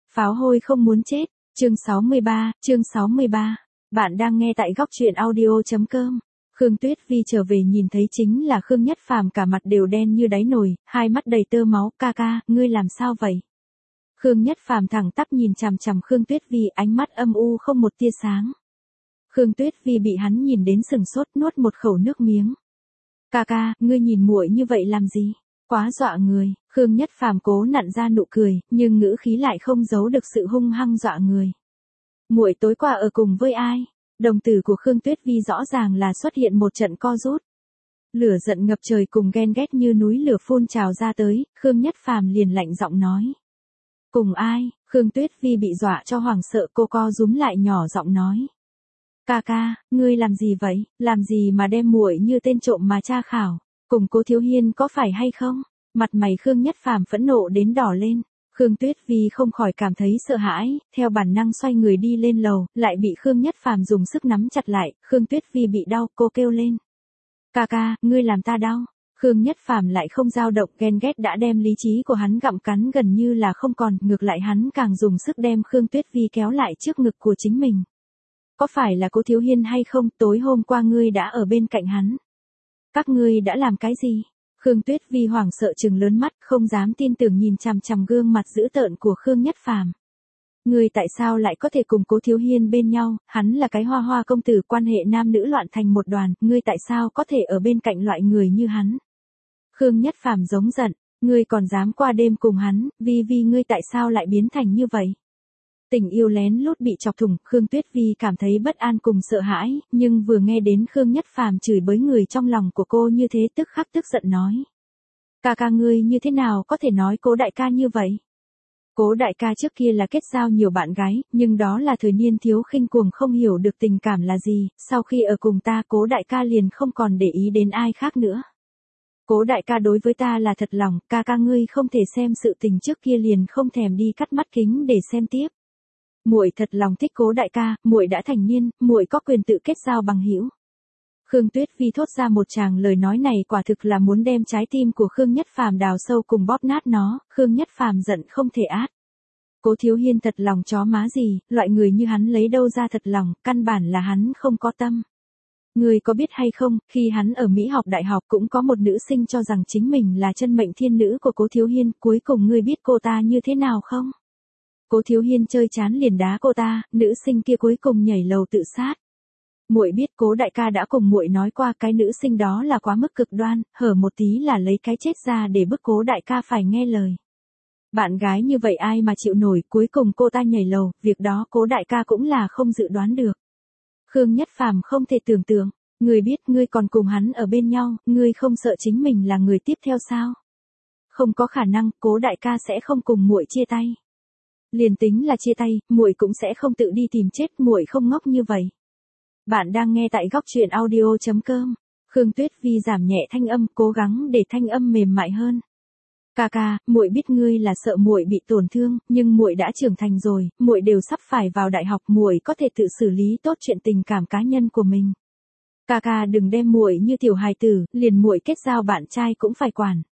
Pháo hôi không muốn chết. Chương 63. Bạn đang nghe tại góc truyện audio.com. Khương Tuyết Vi trở về nhìn thấy chính là Khương Nhất Phàm cả mặt đều đen như đáy nồi, hai mắt đầy tơ máu. Ca ca, ngươi làm sao vậy? Khương Nhất Phàm thẳng tắp nhìn chằm chằm Khương Tuyết Vi, ánh mắt âm u không một tia sáng. Khương Tuyết Vi bị hắn nhìn đến sừng sốt, nuốt một khẩu nước miếng. Ca ca, ngươi nhìn muội như vậy làm gì? Quá dọa người. Khương Nhất Phàm cố nặn ra nụ cười, nhưng ngữ khí lại không giấu được sự hung hăng dọa người. Muội tối qua ở cùng với ai? Đồng tử của Khương Tuyết Vi rõ ràng là xuất hiện một trận co rút. Lửa giận ngập trời cùng ghen ghét như núi lửa phun trào ra tới, Khương Nhất Phàm liền lạnh giọng nói. Cùng ai? Khương Tuyết Vi bị dọa cho hoảng sợ, cô co rúm lại nhỏ giọng nói. Ca ca, ngươi làm gì vậy? Làm gì mà đem muội như tên trộm mà tra khảo? Cùng Cố Thiếu Hiên có phải hay không? Mặt mày Khương Nhất Phàm phẫn nộ đến đỏ lên. Khương Tuyết Vi không khỏi cảm thấy sợ hãi, theo bản năng xoay người đi lên lầu, lại bị Khương Nhất Phàm dùng sức nắm chặt lại. Khương Tuyết Vi bị đau, cô kêu lên. Ca ca, ngươi làm ta đau. Khương Nhất Phàm lại không dao động, ghen ghét đã đem lý trí của hắn gặm cắn gần như là không còn, ngược lại hắn càng dùng sức đem Khương Tuyết Vi kéo lại trước ngực của chính mình. Có phải là Cố Thiếu Hiên hay không? Tối hôm qua ngươi đã ở bên cạnh hắn. Các ngươi đã làm cái gì? Khương Tuyết Vi hoảng sợ trừng lớn mắt, không dám tin tưởng nhìn chằm chằm gương mặt dữ tợn của Khương Nhất Phàm. Ngươi tại sao lại có thể cùng Cố Thiếu Hiên bên nhau? Hắn là cái hoa hoa công tử, quan hệ nam nữ loạn thành một đoàn, ngươi tại sao có thể ở bên cạnh loại người như hắn? Khương Nhất Phàm giống giận, ngươi còn dám qua đêm cùng hắn, Vi ngươi tại sao lại biến thành như vậy? Tình yêu lén lút bị chọc thủng, Khương Tuyết Vi cảm thấy bất an cùng sợ hãi, nhưng vừa nghe đến Khương Nhất Phàm chửi bới người trong lòng của cô như thế tức khắc tức giận nói. Ca ca ngươi như thế nào có thể nói Cố đại ca như vậy? Cố đại ca trước kia là kết giao nhiều bạn gái, nhưng đó là thời niên thiếu khinh cuồng không hiểu được tình cảm là gì, sau khi ở cùng ta Cố đại ca liền không còn để ý đến ai khác nữa. Cố đại ca đối với ta là thật lòng, ca ca ngươi không thể xem sự tình trước kia liền không thèm đi cắt mắt kính để xem tiếp. Muội thật lòng thích Cố đại ca, muội đã thành niên, muội có quyền tự kết giao bằng hữu. Khương Tuyết Vi thốt ra một tràng lời nói này quả thực là muốn đem trái tim của Khương Nhất Phàm đào sâu cùng bóp nát nó. Khương Nhất Phàm giận không thể át. Cố Thiếu Hiên thật lòng chó má gì, loại người như hắn lấy đâu ra thật lòng, căn bản là hắn không có tâm. Ngươi có biết hay không, khi hắn ở Mỹ học đại học cũng có một nữ sinh cho rằng chính mình là chân mệnh thiên nữ của Cố Thiếu Hiên, cuối cùng ngươi biết cô ta như thế nào không? Cố Thiếu Hiên chơi chán liền đá cô ta, nữ sinh kia cuối cùng nhảy lầu tự sát. Muội biết Cố đại ca đã cùng muội nói qua, cái nữ sinh đó là quá mức cực đoan, hở một tí là lấy cái chết ra để bức Cố đại ca phải nghe lời. Bạn gái như vậy ai mà chịu nổi, cuối cùng cô ta nhảy lầu, việc đó Cố đại ca cũng là không dự đoán được. Khương Nhất Phàm không thể tưởng tượng, ngươi biết ngươi còn cùng hắn ở bên nhau, ngươi không sợ chính mình là người tiếp theo sao? Không có khả năng, Cố đại ca sẽ không cùng muội chia tay. Liền tính là chia tay, muội cũng sẽ không tự đi tìm chết, muội không ngốc như vậy. Bạn đang nghe tại góc truyện audio.com. Khương Tuyết Vi giảm nhẹ thanh âm, cố gắng để thanh âm mềm mại hơn. Ca ca, muội biết ngươi là sợ muội bị tổn thương, nhưng muội đã trưởng thành rồi, muội đều sắp phải vào đại học, muội có thể tự xử lý tốt chuyện tình cảm cá nhân của mình. Ca ca đừng đem muội như tiểu hài tử, liền muội kết giao bạn trai cũng phải quản.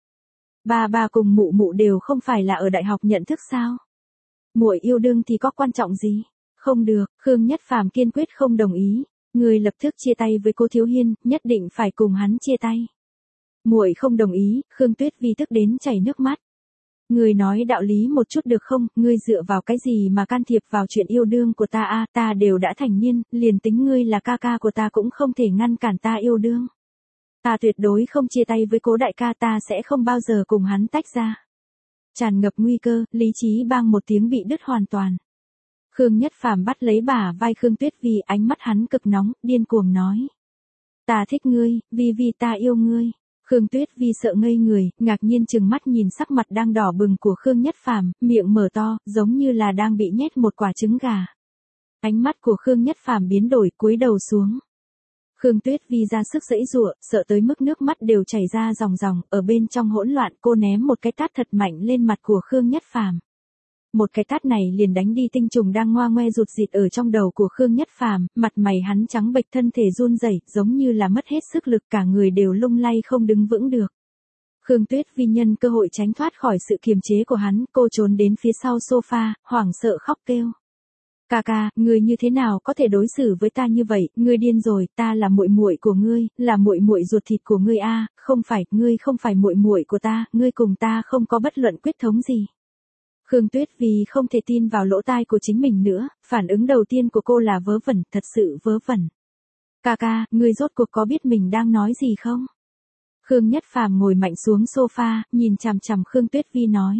Ba cùng mụ mụ đều không phải là ở đại học nhận thức sao? Muội yêu đương thì có quan trọng gì? Không được, Khương Nhất Phàm kiên quyết không đồng ý. Ngươi lập tức chia tay với Cố Thiếu Hiên, nhất định phải cùng hắn chia tay. Muội không đồng ý, Khương Tuyết Vi tức đến chảy nước mắt. Ngươi nói đạo lý một chút được không, ngươi dựa vào cái gì mà can thiệp vào chuyện yêu đương của ta a? Ta đều đã thành niên, liền tính ngươi là ca ca của ta cũng không thể ngăn cản ta yêu đương. Ta tuyệt đối không chia tay với Cố đại ca, ta sẽ không bao giờ cùng hắn tách ra. Tràn ngập nguy cơ, lý trí bang một tiếng bị đứt hoàn toàn. Khương Nhất Phàm bắt lấy bả vai Khương Tuyết Vi, ánh mắt hắn cực nóng, điên cuồng nói. Ta thích ngươi, Vi ta yêu ngươi. Khương Tuyết Vi sợ ngây người, ngạc nhiên chừng mắt nhìn sắc mặt đang đỏ bừng của Khương Nhất Phàm, miệng mở to, giống như là đang bị nhét một quả trứng gà. Ánh mắt của Khương Nhất Phàm biến đổi, cúi đầu xuống. Khương Tuyết Vi ra sức giãy giụa, sợ tới mức nước mắt đều chảy ra ròng ròng, ở bên trong hỗn loạn cô ném một cái tát thật mạnh lên mặt của Khương Nhất Phàm. Một cái tát này liền đánh đi tinh trùng đang ngoa ngoe rụt rịt ở trong đầu của Khương Nhất Phàm, mặt mày hắn trắng bệch, thân thể run rẩy, giống như là mất hết sức lực, cả người đều lung lay không đứng vững được. Khương Tuyết Vi nhân cơ hội tránh thoát khỏi sự kiềm chế của hắn, cô trốn đến phía sau sofa, hoảng sợ khóc kêu. Ca ca, ngươi như thế nào có thể đối xử với ta như vậy, ngươi điên rồi, ta là muội muội của ngươi, là muội muội ruột thịt của ngươi a, không phải, ngươi không phải muội muội của ta, ngươi cùng ta không có bất luận quyết thống gì. Khương Tuyết Vi không thể tin vào lỗ tai của chính mình nữa, phản ứng đầu tiên của cô là vớ vẩn, thật sự vớ vẩn. Ca ca, ngươi rốt cuộc có biết mình đang nói gì không? Khương Nhất Phàm ngồi mạnh xuống sofa, nhìn chằm chằm Khương Tuyết Vi nói.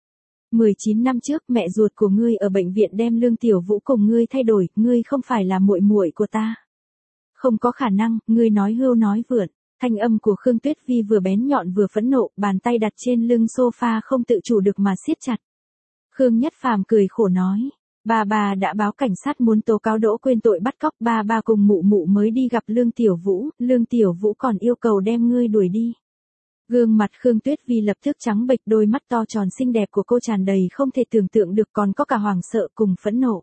19 năm trước mẹ ruột của ngươi ở bệnh viện đem Lương Tiểu Vũ cùng ngươi thay đổi, ngươi không phải là muội muội của ta. Không có khả năng, ngươi nói hưu nói vượn. Thanh âm của Khương Tuyết Vi vừa bén nhọn vừa phẫn nộ, bàn tay đặt trên lưng sofa không tự chủ được mà siết chặt. Khương Nhất Phàm cười khổ nói. Bà đã báo cảnh sát muốn tố cáo Đỗ Quyên tội bắt cóc, bà cùng mụ mụ mới đi gặp Lương Tiểu Vũ còn yêu cầu đem ngươi đuổi đi. Gương mặt Khương Tuyết Vi lập tức trắng bệch, đôi mắt to tròn xinh đẹp của cô tràn đầy không thể tưởng tượng được, còn có cả hoảng sợ cùng phẫn nộ.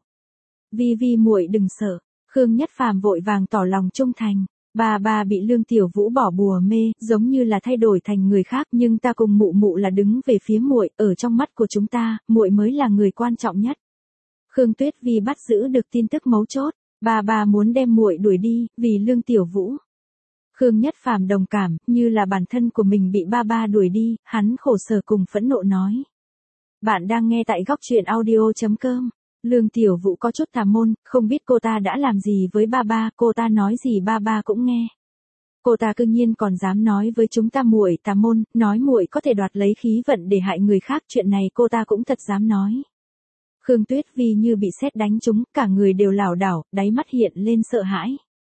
Vi muội đừng sợ. Khương Nhất Phàm vội vàng tỏ lòng trung thành. Bà bị Lương Tiểu Vũ bỏ bùa mê, giống như là thay đổi thành người khác, nhưng ta cùng mụ mụ là đứng về phía muội, ở trong mắt của chúng ta, muội mới là người quan trọng nhất. Khương Tuyết Vi bắt giữ được tin tức mấu chốt, bà muốn đem muội đuổi đi, vì Lương Tiểu Vũ. Khương Nhất Phàm đồng cảm, như là bản thân của mình bị ba đuổi đi, hắn khổ sở cùng phẫn nộ nói. Bạn đang nghe tại góc truyện audio.com. Lương Tiểu Vũ có chút tà môn, không biết cô ta đã làm gì với ba, cô ta nói gì ba cũng nghe. Cô ta cương nhiên còn dám nói với chúng ta muội tà môn, nói muội có thể đoạt lấy khí vận để hại người khác, chuyện này cô ta cũng thật dám nói. Khương Tuyết Vi như bị sét đánh trúng, cả người đều lảo đảo, đáy mắt hiện lên sợ hãi.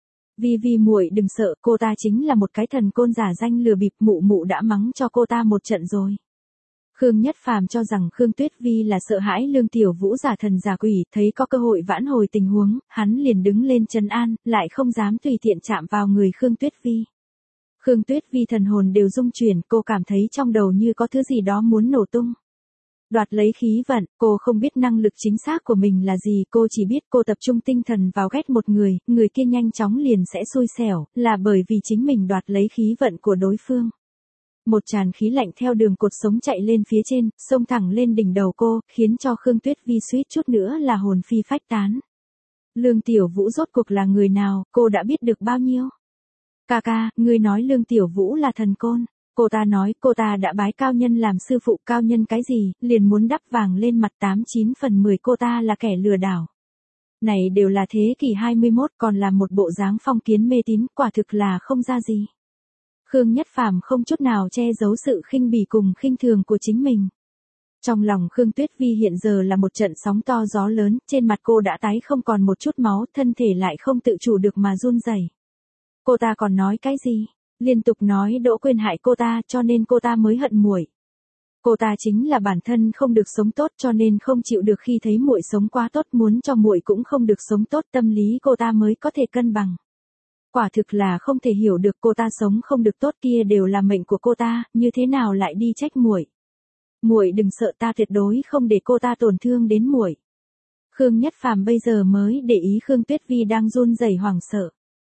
Vi muội đừng sợ, cô ta chính là một cái thần côn giả danh lừa bịp, mụ đã mắng cho cô ta một trận rồi. Khương Nhất Phàm cho rằng Khương Tuyết Vi là sợ hãi Lương Tiểu Vũ giả thần giả quỷ, thấy có cơ hội vãn hồi tình huống, hắn liền đứng lên trấn an, lại không dám tùy tiện chạm vào người Khương Tuyết Vi. Khương Tuyết Vi thần hồn đều rung chuyển, cô cảm thấy trong đầu như có thứ gì đó muốn nổ tung. Đoạt lấy khí vận, cô không biết năng lực chính xác của mình là gì, cô chỉ biết cô tập trung tinh thần vào ghét một người kia nhanh chóng liền sẽ xui xẻo, là bởi vì chính mình đoạt lấy khí vận của đối phương. Một tràn khí lạnh theo đường cột sống chạy lên phía trên, xông thẳng lên đỉnh đầu cô, khiến cho Khương Tuyết Vi suýt chút nữa là hồn phi phách tán. Lương Tiểu Vũ rốt cuộc là người nào, cô đã biết được bao nhiêu? Ca ca, ngươi nói Lương Tiểu Vũ là thần côn. Cô ta nói cô ta đã bái cao nhân làm sư phụ, cao nhân cái gì, liền muốn đắp vàng lên mặt, 89 phần 10 cô ta là kẻ lừa đảo. Này đều là thế kỷ 21, còn là một bộ dáng phong kiến mê tín, quả thực là không ra gì. Khương Nhất Phàm không chút nào che giấu sự khinh bỉ cùng khinh thường của chính mình. Trong lòng Khương Tuyết Vi hiện giờ là một trận sóng to gió lớn, trên mặt cô đã tái không còn một chút máu, thân thể lại không tự chủ được mà run rẩy. Cô ta còn nói cái gì? Liên tục nói Đỗ Quyên hại cô ta, cho nên cô ta mới hận muội. Cô ta chính là bản thân không được sống tốt, cho nên không chịu được khi thấy muội sống quá tốt, muốn cho muội cũng không được sống tốt, tâm lý cô ta mới có thể cân bằng. Quả thực là không thể hiểu được, cô ta sống không được tốt kia đều là mệnh của cô ta, như thế nào lại đi trách muội. Muội đừng sợ, ta tuyệt đối không để cô ta tổn thương đến muội. Khương Nhất Phàm bây giờ mới để ý Khương Tuyết Vi đang run rẩy hoảng sợ.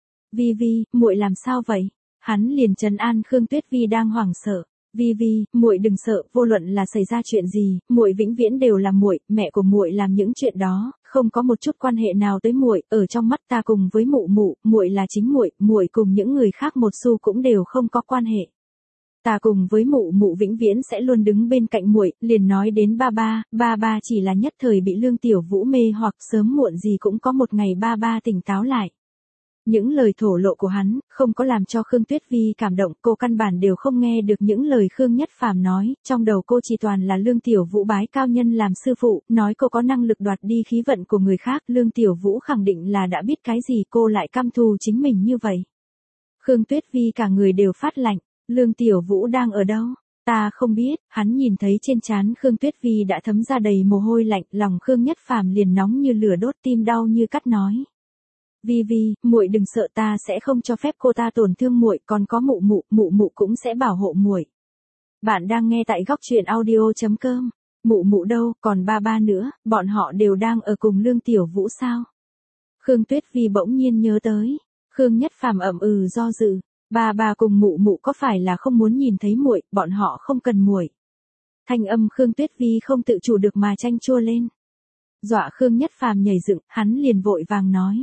Vi, muội làm sao vậy? Hắn liền trấn an Khương Tuyết Vi đang hoảng sợ. Vi, muội đừng sợ, vô luận là xảy ra chuyện gì, muội vĩnh viễn đều là muội, mẹ của muội làm những chuyện đó, không có một chút quan hệ nào tới muội, ở trong mắt ta cùng với mụ, muội là chính muội cùng những người khác một xu cũng đều không có quan hệ. Ta cùng với mụ vĩnh viễn sẽ luôn đứng bên cạnh muội, liền nói đến ba chỉ là nhất thời bị Lương Tiểu Vũ mê hoặc, sớm muộn gì cũng có một ngày ba tỉnh táo lại. Những lời thổ lộ của hắn, không có làm cho Khương Tuyết Vi cảm động, cô căn bản đều không nghe được những lời Khương Nhất Phàm nói, trong đầu cô chỉ toàn là Lương Tiểu Vũ bái cao nhân làm sư phụ, nói cô có năng lực đoạt đi khí vận của người khác, Lương Tiểu Vũ khẳng định là đã biết cái gì, cô lại căm thù chính mình như vậy. Khương Tuyết Vi cả người đều phát lạnh, Lương Tiểu Vũ đang ở đâu? Ta không biết, hắn nhìn thấy trên trán Khương Tuyết Vi đã thấm ra đầy mồ hôi lạnh, lòng Khương Nhất Phàm liền nóng như lửa đốt, tim đau như cắt nói. Vi, muội đừng sợ, ta sẽ không cho phép cô ta tổn thương muội, còn có mụ cũng sẽ bảo hộ muội. Bạn đang nghe tại góc truyện audio.com. Mụ đâu, còn ba nữa, bọn họ đều đang ở cùng Lương Tiểu Vũ sao? Khương Tuyết Vi bỗng nhiên nhớ tới. Khương Nhất Phàm ậm do dự. Ba cùng mụ mụ có phải là không muốn nhìn thấy muội, bọn họ không cần muội. Thanh âm Khương Tuyết Vi không tự chủ được mà chanh chua lên. Dọa Khương Nhất Phàm nhảy dựng, hắn liền vội vàng nói.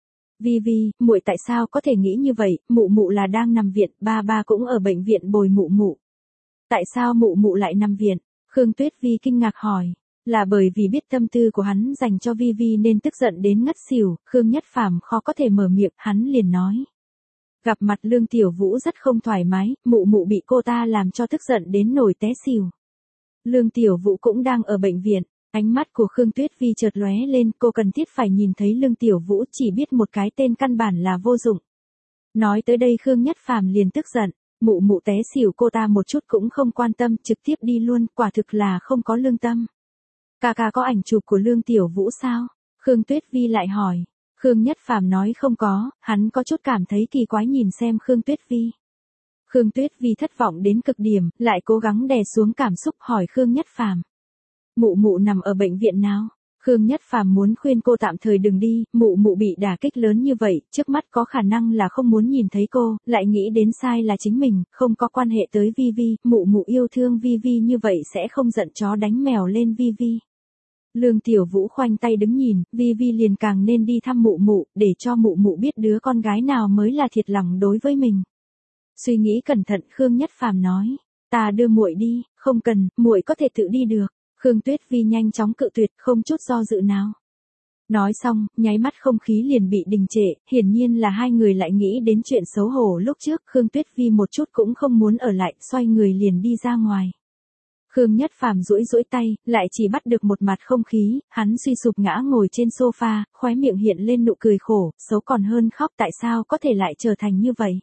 Vi, muội tại sao có thể nghĩ như vậy, mụ mụ là đang nằm viện, ba cũng ở bệnh viện bồi mụ mụ. Tại sao mụ mụ lại nằm viện? Khương Tuyết Vi kinh ngạc hỏi. Là bởi vì biết tâm tư của hắn dành cho Vi nên tức giận đến ngất xỉu, Khương Nhất Phàm khó có thể mở miệng, hắn liền nói. Gặp mặt Lương Tiểu Vũ rất không thoải mái, mụ mụ bị cô ta làm cho tức giận đến nổi té xỉu. Lương Tiểu Vũ cũng đang ở bệnh viện, ánh mắt của Khương Tuyết Vi chợt lóe lên, cô cần thiết phải nhìn thấy Lương Tiểu Vũ, chỉ biết một cái tên căn bản là vô dụng. Nói tới đây Khương Nhất Phàm liền tức giận, mụ mụ té xỉu cô ta một chút cũng không quan tâm, trực tiếp đi luôn, quả thực là không có lương tâm. Ca có ảnh chụp của Lương Tiểu Vũ sao? Khương Tuyết Vi lại hỏi. Khương Nhất Phàm nói không có, hắn có chút cảm thấy kỳ quái nhìn xem Khương Tuyết Vi. Khương Tuyết Vi thất vọng đến cực điểm, lại cố gắng đè xuống cảm xúc hỏi Khương Nhất Phàm. Mụ mụ nằm ở bệnh viện nào? Khương Nhất Phàm muốn khuyên cô tạm thời đừng đi, mụ mụ bị đả kích lớn như vậy, trước mắt có khả năng là không muốn nhìn thấy cô, lại nghĩ đến sai là chính mình, không có quan hệ tới Vi, mụ mụ yêu thương Vi như vậy sẽ không giận chó đánh mèo lên Vi. Lương Tiểu Vũ khoanh tay đứng nhìn, Vi liền càng nên đi thăm mụ mụ, để cho mụ mụ biết đứa con gái nào mới là thiệt lòng đối với mình. Suy nghĩ cẩn thận Khương Nhất Phàm nói, ta đưa muội đi, không cần, muội có thể tự đi được. Khương Tuyết Vi nhanh chóng cự tuyệt, không chút do dự nào. Nói xong, nháy mắt không khí liền bị đình trệ, hiển nhiên là hai người lại nghĩ đến chuyện xấu hổ lúc trước, Khương Tuyết Vi một chút cũng không muốn ở lại, xoay người liền đi ra ngoài. Khương Nhất Phàm duỗi tay, lại chỉ bắt được một mặt không khí, hắn suy sụp ngã ngồi trên sofa, khóe miệng hiện lên nụ cười khổ, xấu còn hơn khóc, tại sao có thể lại trở thành như vậy.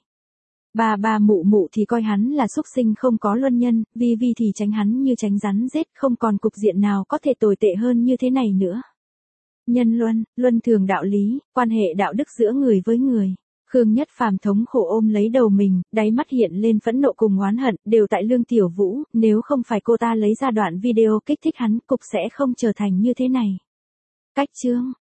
Ba mụ mụ thì coi hắn là súc sinh không có luân nhân, Vi thì tránh hắn như tránh rắn rết, không còn cục diện nào có thể tồi tệ hơn như thế này nữa. Nhân luân thường đạo lý, quan hệ đạo đức giữa người với người. Khương Nhất Phàm thống khổ ôm lấy đầu mình, đáy mắt hiện lên phẫn nộ cùng oán hận, đều tại Lương Tiểu Vũ, nếu không phải cô ta lấy ra đoạn video kích thích hắn, cục sẽ không trở thành như thế này. Cách chương